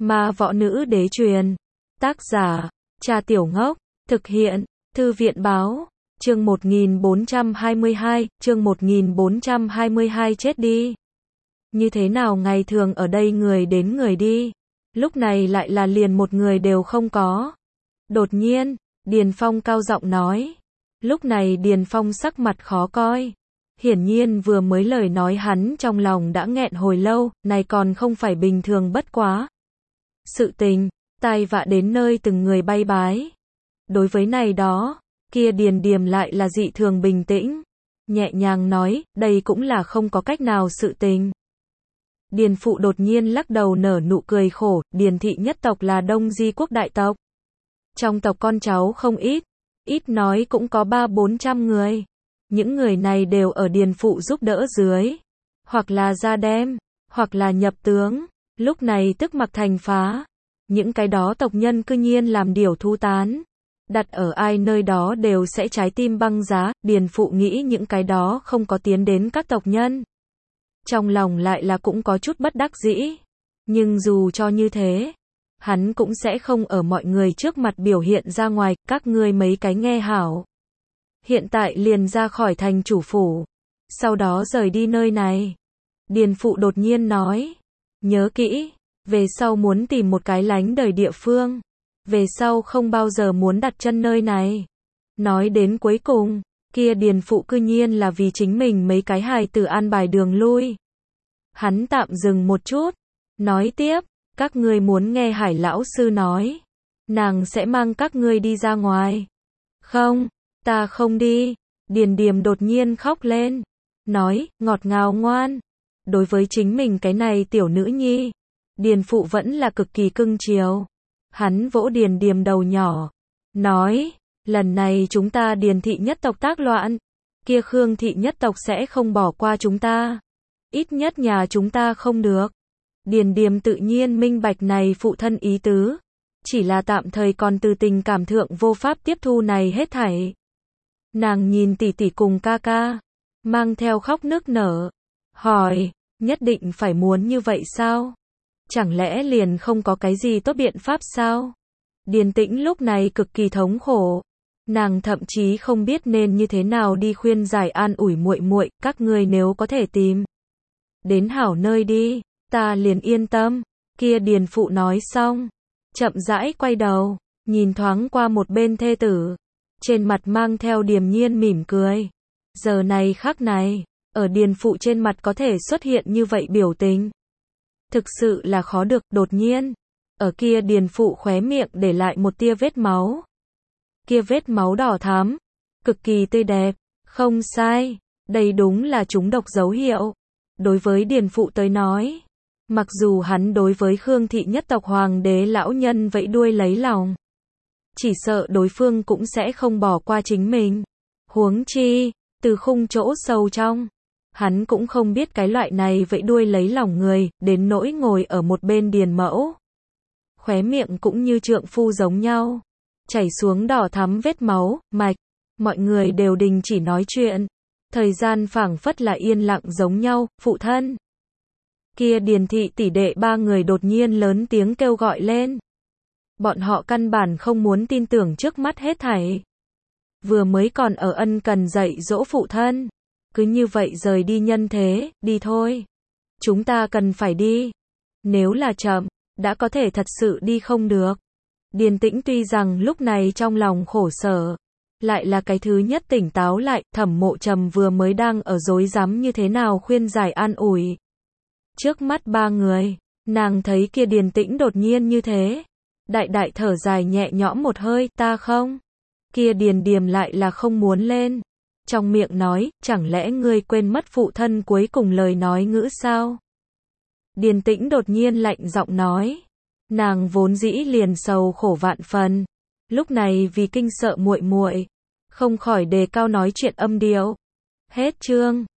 Ma võ nữ đế truyền. Tác giả, Cha Tiểu Ngốc. Thực hiện, Thư viện báo. Chương 1422, chương 1422 chết đi. Như thế nào ngày thường ở đây người đến người đi, lúc này lại là liền một người đều không có. Đột nhiên, Điền Phong cao giọng nói. Lúc này Điền Phong sắc mặt khó coi. Hiển nhiên vừa mới lời nói hắn trong lòng đã nghẹn hồi lâu, này còn không phải bình thường bất quá. Sự tình, tai vạ đến nơi từng người bay bái. Đối với này đó, kia Điền Điềm lại là dị thường bình tĩnh. Nhẹ nhàng nói, đây cũng là không có cách nào sự tình. Điền Phụ đột nhiên lắc đầu nở nụ cười khổ, Điền thị nhất tộc là Đông Di quốc đại tộc. Trong tộc con cháu không ít, ít nói cũng có 300-400 người. Những người này đều ở Điền Phụ giúp đỡ dưới. Hoặc là ra đem, hoặc là nhập tướng. Lúc này tức mặc thành phá. Những cái đó tộc nhân cư nhiên làm điều thu tán. Đặt ở ai nơi đó đều sẽ trái tim băng giá. Điền Phụ nghĩ những cái đó không có tiến đến các tộc nhân. Trong lòng lại là cũng có chút bất đắc dĩ. Nhưng dù cho như thế, hắn cũng sẽ không ở mọi người trước mặt biểu hiện ra ngoài, các ngươi mấy cái nghe hảo. Hiện tại liền ra khỏi thành chủ phủ. Sau đó rời đi nơi này. Điền Phụ đột nhiên nói. Nhớ kỹ, về sau muốn tìm một cái lánh đời địa phương. Về sau không bao giờ muốn đặt chân nơi này. Nói đến cuối cùng, kia Điền Phụ cư nhiên là vì chính mình mấy cái hài tử an bài đường lui. Hắn tạm dừng một chút. Nói tiếp, các ngươi muốn nghe Hải lão sư nói. Nàng sẽ mang các ngươi đi ra ngoài. Không, ta không đi. Điền Điềm đột nhiên khóc lên. Nói, ngọt ngào ngoan. Đối với chính mình cái này tiểu nữ nhi, Điền Phụ vẫn là cực kỳ cưng chiều. Hắn vỗ Điền Điềm đầu nhỏ. Nói, lần này chúng ta Điền thị nhất tộc tác loạn. Kia Khương thị nhất tộc sẽ không bỏ qua chúng ta. Ít nhất nhà chúng ta không được. Điền Điềm tự nhiên minh bạch này phụ thân ý tứ. Chỉ là tạm thời còn từ tình cảm thượng vô pháp tiếp thu này hết thảy. Nàng nhìn tỷ tỷ cùng ca ca, mang theo khóc nức nở. Hỏi, nhất định phải muốn như vậy sao? Chẳng lẽ liền không có cái gì tốt biện pháp sao? Điền Tĩnh lúc này cực kỳ thống khổ. Nàng thậm chí không biết nên như thế nào đi khuyên giải an ủi muội muội, các ngươi nếu có thể tìm đến hảo nơi đi, ta liền yên tâm. Kia Điền Phụ nói xong, chậm rãi quay đầu, nhìn thoáng qua một bên thê tử, trên mặt mang theo điềm nhiên mỉm cười. Giờ này khắc này, ở Điền Phụ trên mặt có thể xuất hiện như vậy biểu tình, thực sự là khó được. Đột nhiên, ở kia Điền Phụ khóe miệng để lại một tia vết máu. Kia vết máu đỏ thắm, cực kỳ tươi đẹp. Không sai, đây đúng là trúng độc dấu hiệu. Đối với Điền Phụ tới nói, mặc dù hắn đối với Khương thị nhất tộc hoàng đế lão nhân vẫy đuôi lấy lòng, chỉ sợ đối phương cũng sẽ không bỏ qua chính mình. Huống chi, từ khung chỗ sâu trong, hắn cũng không biết cái loại này vẫy đuôi lấy lòng người, đến nỗi ngồi ở một bên Điền Mẫu. Khóe miệng cũng như trượng phu giống nhau, chảy xuống đỏ thắm vết máu, mạch. Mọi người đều đình chỉ nói chuyện. Thời gian phảng phất là yên lặng giống nhau. Phụ thân. Kia Điền thị tỷ đệ ba người đột nhiên lớn tiếng kêu gọi lên. Bọn họ căn bản không muốn tin tưởng trước mắt hết thảy. Vừa mới còn ở ân cần dạy dỗ phụ thân, cứ như vậy rời đi nhân thế. Đi thôi, chúng ta cần phải đi. Nếu là chậm, đã có thể thật sự đi không được. Điền Tĩnh tuy rằng lúc này trong lòng khổ sở, lại là cái thứ nhất tỉnh táo lại. Thẩm Mộ Trầm vừa mới đang ở rối rắm như thế nào khuyên giải an ủi. Trước mắt ba người, nàng thấy kia Điền Tĩnh đột nhiên như thế, đại đại thở dài nhẹ nhõm một hơi. Ta không. Kia Điền Điềm lại là không muốn lên. Trong miệng nói, chẳng lẽ ngươi quên mất phụ thân cuối cùng lời nói ngữ sao? Điền Tĩnh đột nhiên lạnh giọng nói. Nàng vốn dĩ liền sầu khổ vạn phần, lúc này vì kinh sợ muội muội, không khỏi đề cao nói chuyện âm điệu. Hết chương.